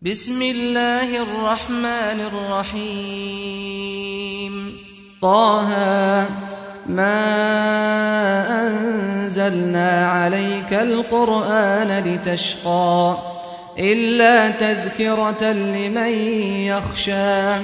بسم الله الرحمن الرحيم طه ما أنزلنا عليك القرآن لتشقى إلا تذكرة لمن يخشى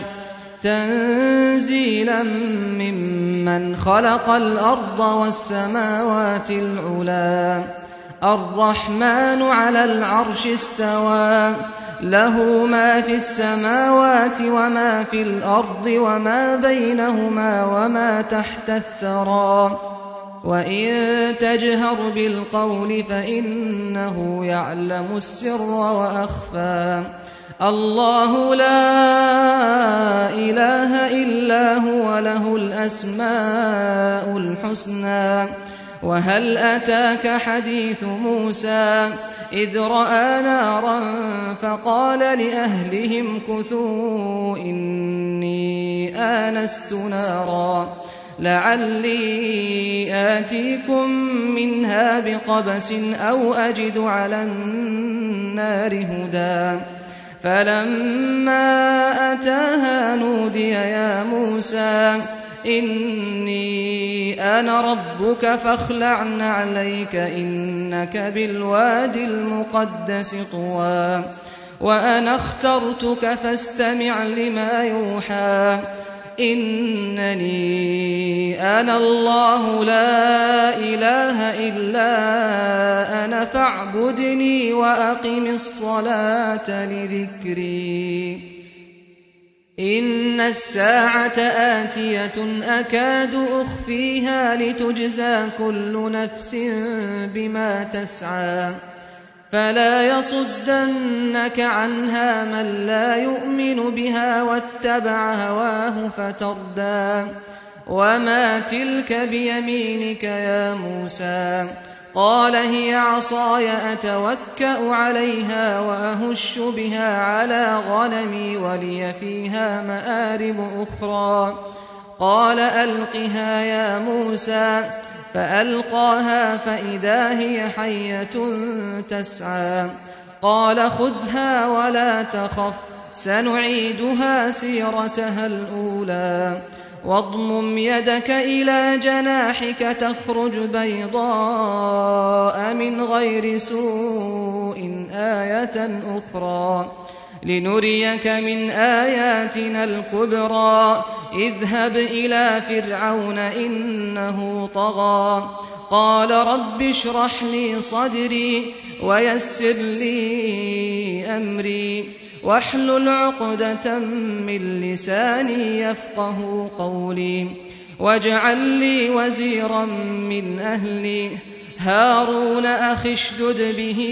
تنزيلا ممن خلق الأرض والسماوات العلى الرحمن على العرش استوى له ما في السماوات وما في الأرض وما بينهما وما تحت الثرى وإن تجهر بالقول فإنه يعلم السر وأخفى الله لا إله إلا هو له الأسماء الحسنى وهل أتاك حديث موسى إذ رأى نارا فقال لأهلهم كثوا إني آنست نارا لعلي آتيكم منها بقبس أو أجد على النار هدى فلما أتاها نودي يا موسى إني أنا ربك فاخلع نعليك إنك بالواد المقدس طوى وأنا اخترتك فاستمع لما يوحى إنني أنا الله لا إله إلا أنا فاعبدني وأقم الصلاة لذكري إن الساعة آتية أكاد أخفيها لتجزى كل نفس بما تسعى فلا يصدنك عنها من لا يؤمن بها واتبع هواه فتردى وما تلك بيمينك يا موسى قال هي عصاي أتوكأ عليها وأهش بها على غنمي ولي فيها مآرب أخرى قال ألقها يا موسى فألقاها فإذا هي حية تسعى قال خذها ولا تخف سنعيدها سيرتها الأولى واضمم يدك إلى جناحك تخرج بيضاء من غير سوء آية أخرى لنريك من آياتنا الكبرى اذهب إلى فرعون إنه طغى قال رب اشرح لي صدري ويسر لي أمري واحلل عقدة من لساني يفقه قولي واجعل لي وزيرا من أهلي هارون أخي اشدد به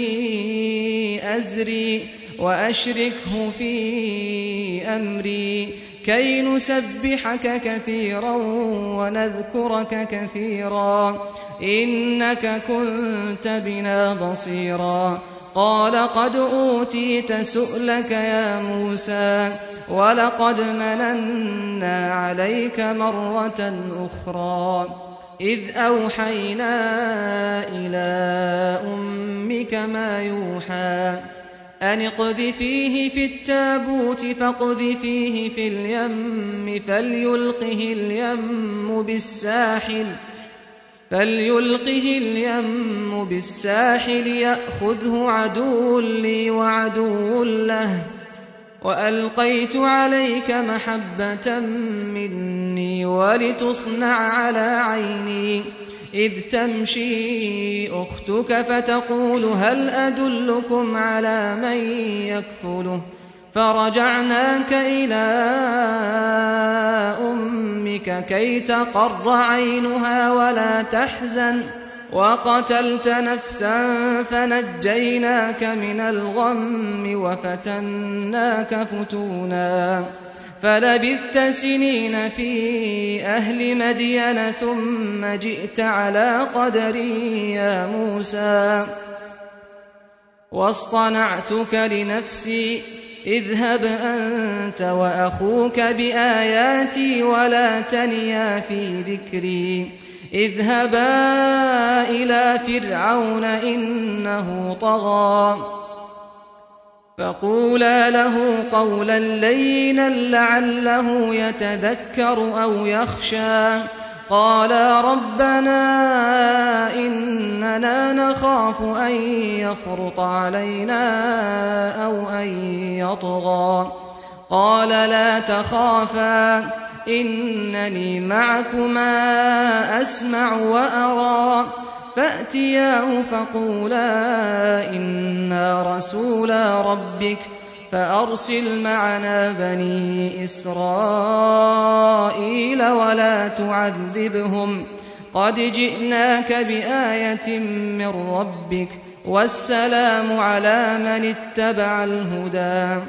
أزري وأشركه في أمري كي نسبحك كثيرا ونذكرك كثيرا إنك كنت بنا بصيرا قال قد أوتيت سؤلك يا موسى ولقد مننا عليك مرة أخرى إذ أوحينا إلى أمك ما يوحى أن اقذفيه في التابوت فاقذفيه في اليم فليلقه اليم بالساحل يأخذه عدو لي وعدو له وألقيت عليك محبة مني ولتصنع على عيني إذ تمشي أختك فتقول هل أدلكم على من يكفله فرجعناك إلى أمك كي تقر عينها ولا تحزن وقتلت نفسا فنجيناك من الغم وفتناك فتونا فلبثت سنين في أهل مدين ثم جئت على قدري يا موسى واصطنعتك لنفسي اذهب أنت وأخوك بآياتي ولا تنيا في ذكري اذهبا إلى فرعون إنه طغى فقولا له قولا لينا لعله يتذكر أو يخشى قالا ربنا إننا نخاف أن يفرط علينا أو أن يطغى قال لا تخافا إنني معكما أسمع وأرى فأتياه فقولا إنا رسولا ربك فأرسل معنا بني إسرائيل ولا تعذبهم قد جئناك بآية من ربك والسلام على من اتبع الهدى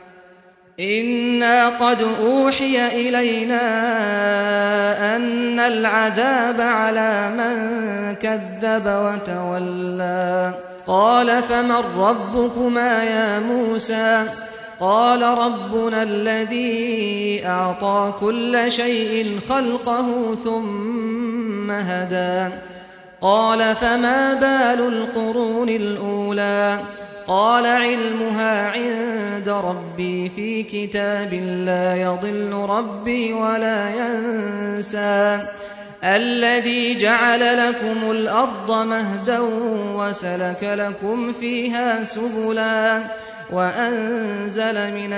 إنا قد أوحي إلينا أن العذاب على من كذب وتولى قال فمن ربكما يا موسى قال ربنا الذي أعطى كل شيء خلقه ثم هدى قال فما بال القرون الأولى قال علمها عند ربي في كتاب لا يضل ربي ولا ينسى الذي جعل لكم الأرض مهدا وسلك لكم فيها سبلا وأنزل من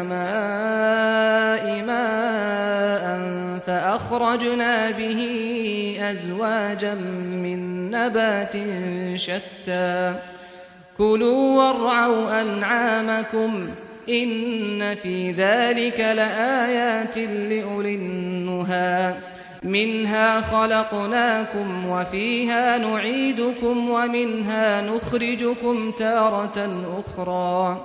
السماء ماء فأخرجنا به أزواجا من نبات شتى كلوا وارعوا أنعامكم إن في ذلك لآيات لأولي النهى منها خلقناكم وفيها نعيدكم ومنها نخرجكم تارة أخرى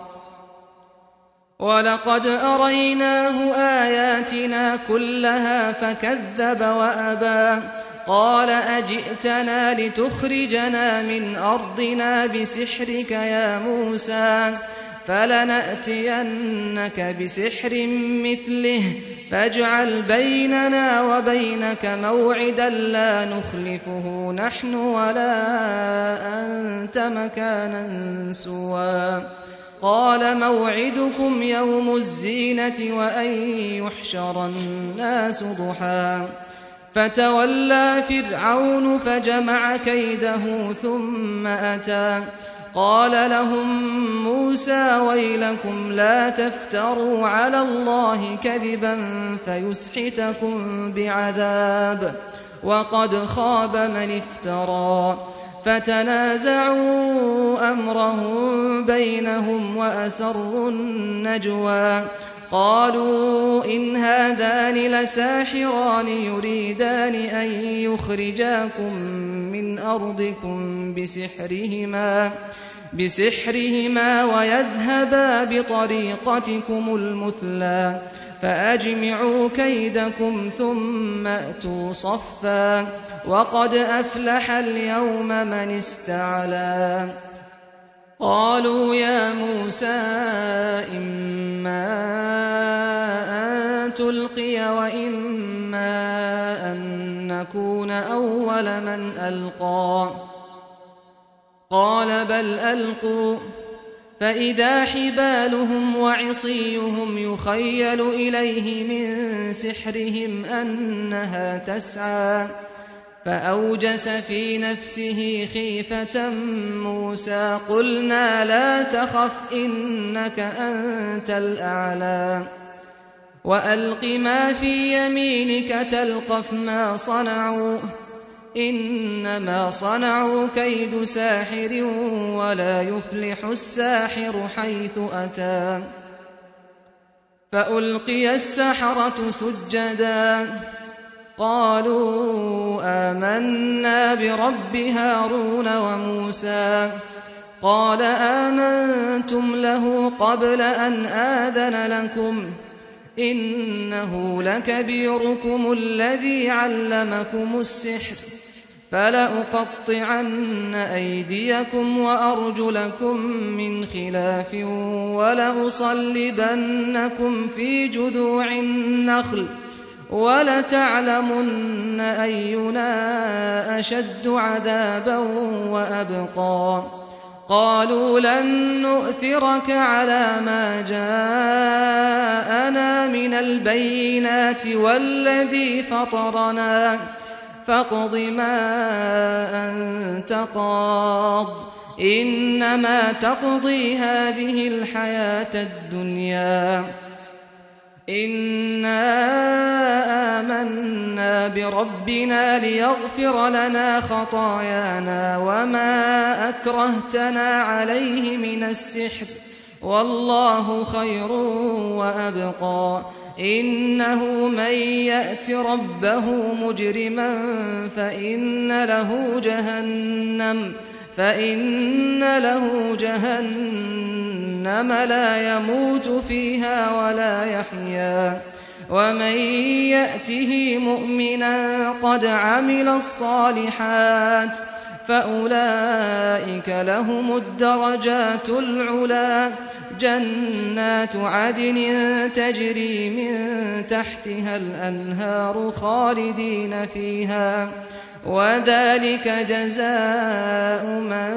ولقد أريناه آياتنا كلها فكذب وأبى قال أجئتنا لتخرجنا من أرضنا بسحرك يا موسى فلنأتينك بسحر مثله فاجعل بيننا وبينك موعدا لا نخلفه نحن ولا أنت مكانا سوى قال موعدكم يوم الزينة وأن يحشر الناس ضحى فتولى فرعون فجمع كيده ثم أتى قال لهم موسى ويلكم لا تفتروا على الله كذبا فيسحتكم بعذاب وقد خاب من افترى فتنازعوا أمرهم بينهم وأسروا النجوى قالوا إن هذان لساحران يريدان أن يخرجاكم من أرضكم بسحرهما ويذهبا بطريقتكم المثلى فأجمعوا كيدكم ثم أتوا صفا وقد أفلح اليوم من استعلى قالوا يا موسى إما أن تلقي وإما أن نكون أول من ألقى قال بل ألقوا فإذا حبالهم وعصيهم يخيل إليه من سحرهم أنها تسعى فأوجس في نفسه خيفة موسى قلنا لا تخف إنك أنت الأعلى وألق ما في يمينك تلقف ما صنعوا إنما صنعوا كيد ساحر ولا يفلح الساحر حيث أتى فألقي السحرة سجدا قالوا آمنا برب هارون وموسى قال آمنتم له قبل أن آذن لكم إنه لكبيركم الذي علمكم السحر فلأقطعن أيديكم وأرجلكم من خلاف ولأصلبنكم في جذوع النخل ولتعلمن أينا أشد عذابا وأبقى قالوا لن نؤثرك على ما جاءنا من البينات والذي فطرنا فاقض ما أنت قاض إنما تقضي هذه الحياة الدنيا إنا آمنا بربنا ليغفر لنا خطايانا وما أكرهتنا عليه من السحر والله خير وأبقى إنه من يأت ربه مجرما فإن له جهنم لا يموت فيها ولا يحيا ومن يأته مؤمنا قد عمل الصالحات فأولئك لهم الدرجات العلى جنات عدن تجري من تحتها الأنهار خالدين فيها وذلك جزاء من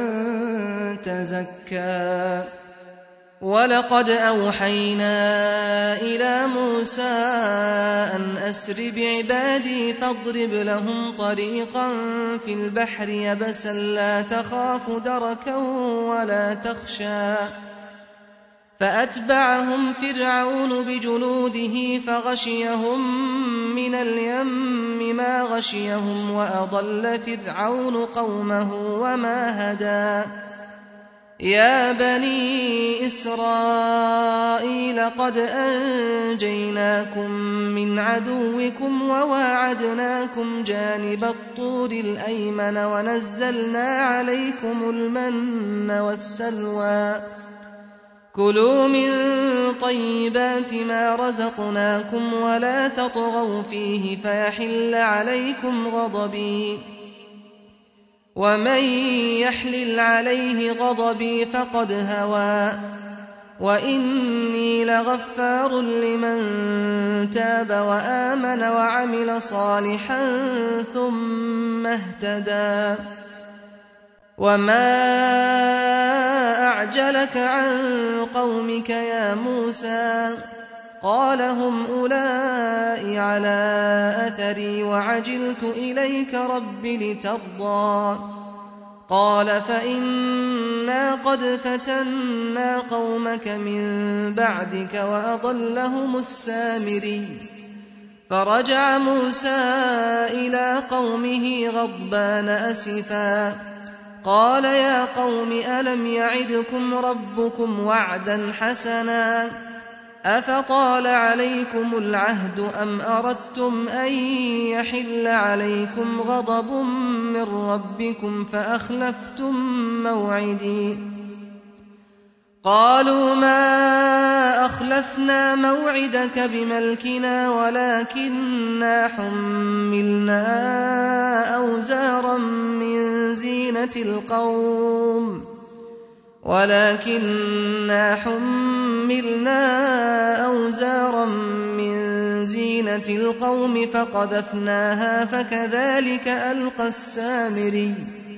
تزكى ولقد أوحينا إلى موسى أن أسر بعبادي فاضرب لهم طريقا في البحر يبسا لا تخاف دركا ولا تخشى فأتبعهم فرعون بجنوده فغشيهم من اليم ما غشيهم وأضل فرعون قومه وما هدى يا بني إسرائيل قد أنجيناكم من عدوكم وواعدناكم جانب الطور الأيمن ونزلنا عليكم المن والسلوى كلوا من طيبات ما رزقناكم ولا تطغوا فيه فيحل عليكم غضبي ومن يحلل عليه غضبي فقد هوى وإني لغفار لمن تاب وآمن وعمل صالحا ثم اهتدى وما أعجلك عن قومك يا موسى قال هم أولئك على أثري وعجلت إليك رب لترضى قال فإنا قد فتنا قومك من بعدك وأضلهم السامري فرجع موسى إلى قومه غضبان أسفا قال يا قوم ألم يعدكم ربكم وعدا حسنا أفطال عليكم العهد أم أردتم أن يحل عليكم غضب من ربكم فأخلفتم موعدي قالوا ما أخلفنا موعدك بملكنا ولكننا حملنا أوزارا من زينة القوم فقذفناها فكذلك ألقى السامري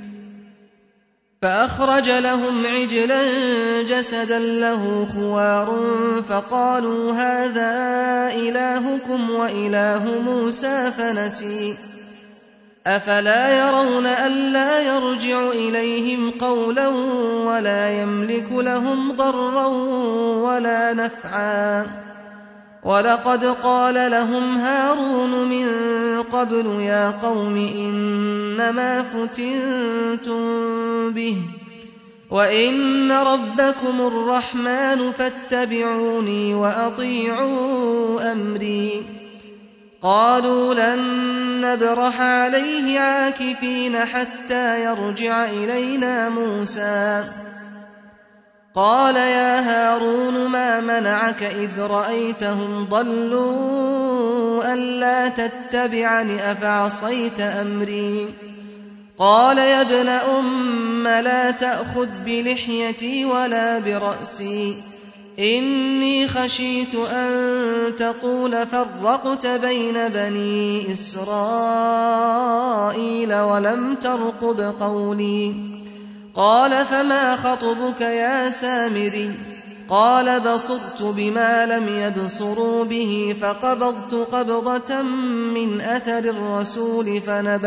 فأخرج لهم عجلا جسدا له خوار فقالوا هذا إلهكم وإله موسى فنسي أفلا يرون ألا يرجع إليهم قولا ولا يملك لهم ضرا ولا نفعا ولقد قال لهم هارون من قبل يا قوم إنما فتنتم به وإن ربكم الرحمن فاتبعوني وأطيعوا أمري قالوا لن نبرح عليه عاكفين حتى يرجع إلينا موسى قال يا هارون ما منعك إذ رأيتهم ضلوا ألا تتبعني أفعصيت أمري قال يا ابن أم لا تأخذ بلحيتي ولا برأسي إني خشيت أن تقول فرقت بين بني إسرائيل ولم ترقب قولي قال فما خطبك يا سامري قال بصرت بما لم يبصروا به فقبضت قبضة من أثر الرسول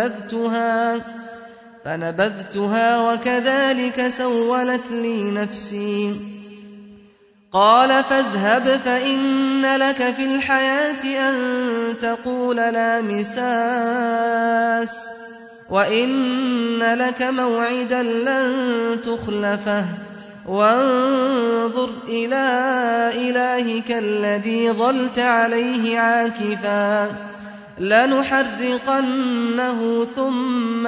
فنبذتها وكذلك سولت لي نفسي قال فاذهب فإن لك في الحياة أن تقول لا مساس وإن لك موعدا لن تخلفه وانظر إلى إلهك الذي ظلت عليه عاكفا لنحرقنه ثم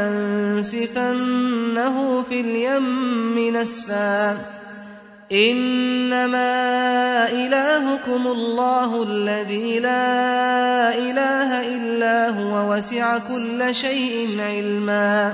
لننسفنه في اليم نسفا إنما إلهكم الله الذي لا إله إلا هو وسع كل شيء علما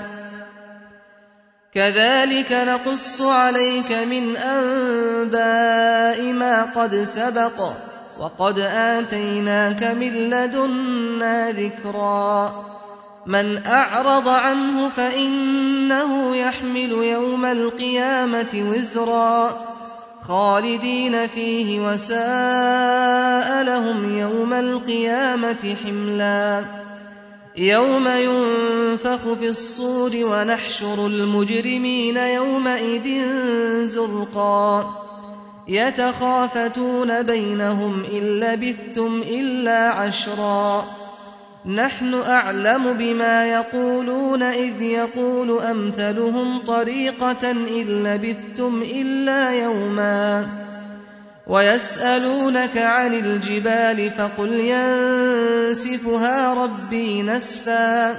كذلك نقص عليك من أنباء ما قد سبق وقد آتيناك من لدنا ذكرا من أعرض عنه فإنه يحمل يوم القيامة وزرا خالدين فيه وساء لهم يوم القيامة حملا يوم ينفخ في الصور ونحشر المجرمين يومئذ زرقا يتخافتون بينهم إن لبثتم إلا عشرا نحن أعلم بما يقولون إذ يقول أمثلهم طريقة إن لبثتم إلا يوما ويسألونك عن الجبال فقل ينسفها ربي نسفا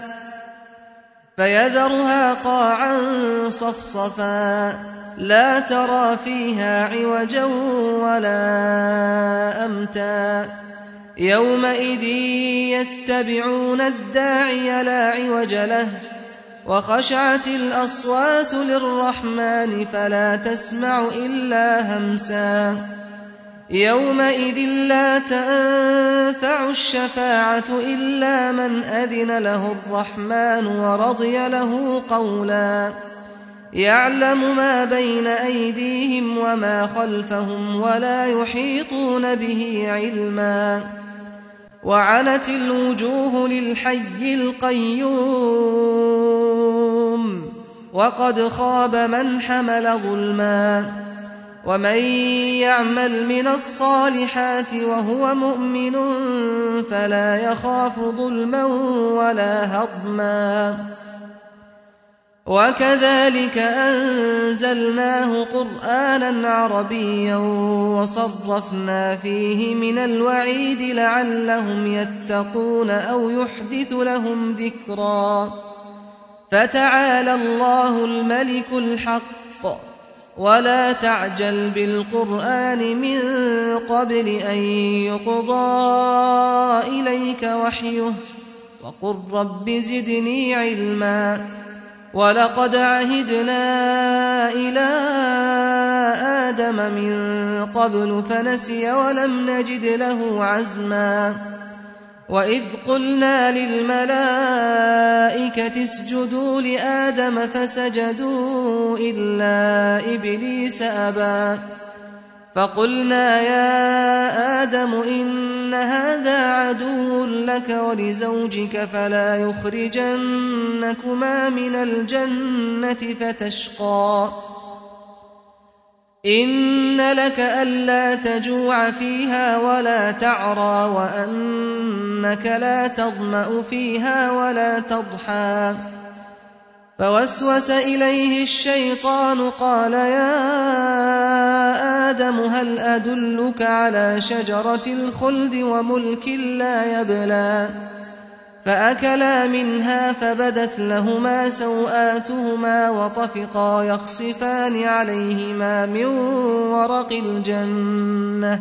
فيذرها قاعا صفصفا لا ترى فيها عوجا ولا أمتا يومئذ يتبعون الداعي لا عوج له وخشعت الأصوات للرحمن فلا تسمع إلا همسا يومئذ لا تنفع الشفاعة إلا من أذن له الرحمن ورضي له قولا يعلم ما بين أيديهم وما خلفهم ولا يحيطون به علما وعنت الوجوه للحي القيوم وقد خاب من حمل ظلما ومن يعمل من الصالحات وهو مؤمن فلا يخاف ظلما ولا هضما وكذلك أنزلناه قرآنا عربيا وصرفنا فيه من الوعيد لعلهم يتقون أو يحدث لهم ذكرا فتعالى الله الملك الحق ولا تعجل بالقرآن من قبل أن يقضى إليك وحيه وقل رب زدني علما ولقد عهدنا إلى آدم من قبل فنسي ولم نجد له عزما وإذ قلنا للملائكة اسجدوا لآدم فسجدوا إلا إبليس أبى فقلنا يا آدم إن هذا عدو لك ولزوجك فلا يخرجنكما من الجنة فتشقى إن لك ألا تجوع فيها ولا تعرى وأنك لا تظمأ فيها ولا تضحى فوسوس إليه الشيطان قال يا آدم هل أدلك على شجرة الخلد وملك لا يبلى فأكلا منها فبدت لهما سوآتهما وطفقا يخصفان عليهما من ورق الجنة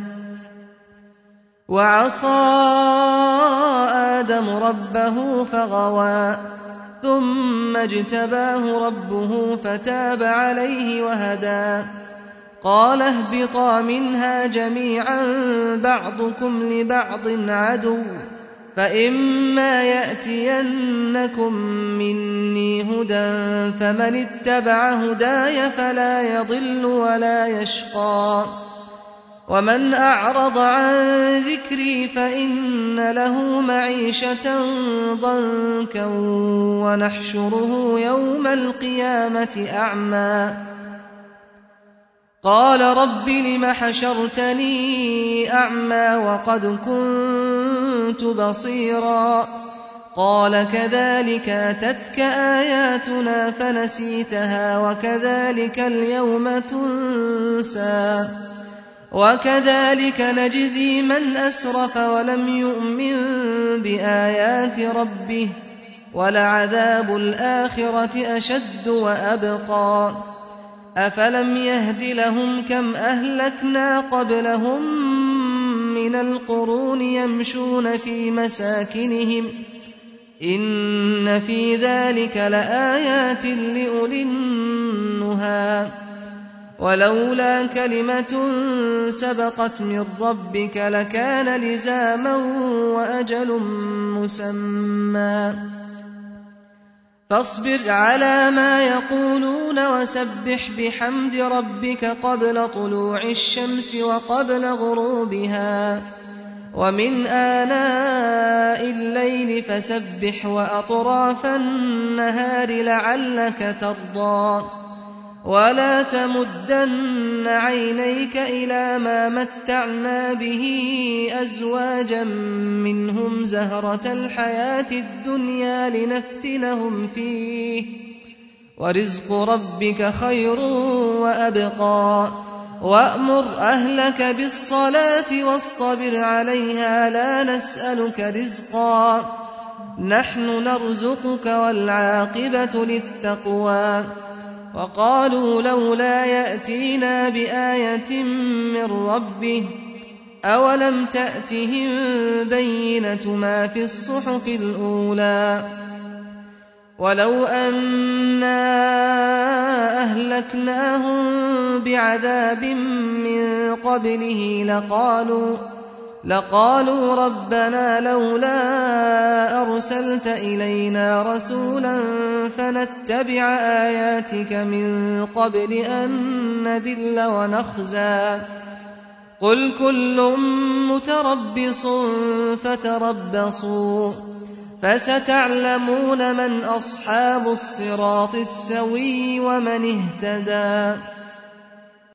وعصى آدم ربه فغوى ثم اجتباه ربه فتاب عليه وهدى قال اهبطا منها جميعا بعضكم لبعض عدو فإما يأتينكم مني هدى فمن اتبع هداي فلا يضل ولا يشقى ومن أعرض عن ذكري فإن له معيشة ضنكا ونحشره يوم القيامة أعمى قال رب لم حشرتني أعمى وقد كنت بصيرا قال كذلك أتتك آياتنا فنسيتها وكذلك اليوم تنسى وكذلك نجزي من أسرف ولم يؤمن بآيات ربه ولعذاب الآخرة أشد وأبقى أفلم يهد لهم كم أهلكنا قبلهم من القرون يمشون في مساكنهم إن في ذلك لآيات لأولي النهى ولولا كلمة سبقت من ربك لكان لزاما وأجل مسمى فاصبر على ما يقولون وسبح بحمد ربك قبل طلوع الشمس وقبل غروبها ومن آناء الليل فسبح وأطراف النهار لعلك ترضى ولا تمدن عينيك إلى ما متعنا به أزواجا منهم زهرة الحياة الدنيا لنفتنهم فيه ورزق ربك خير وأبقى وأمر أهلك بالصلاة واصطبر عليها لا نسألك رزقا نحن نرزقك والعاقبة للتقوى وقالوا لولا يأتينا بآية من ربه أولم تأتهم بينة ما في الصحف الأولى ولو أنا أهلكناهم بعذاب من قبله لقالوا ربنا لولا أرسلت إلينا رسولا فنتبع آياتك من قبل أن نذل ونخزى قل كل متربص فتربصوا فستعلمون من أصحاب الصراط السوي ومن اهتدى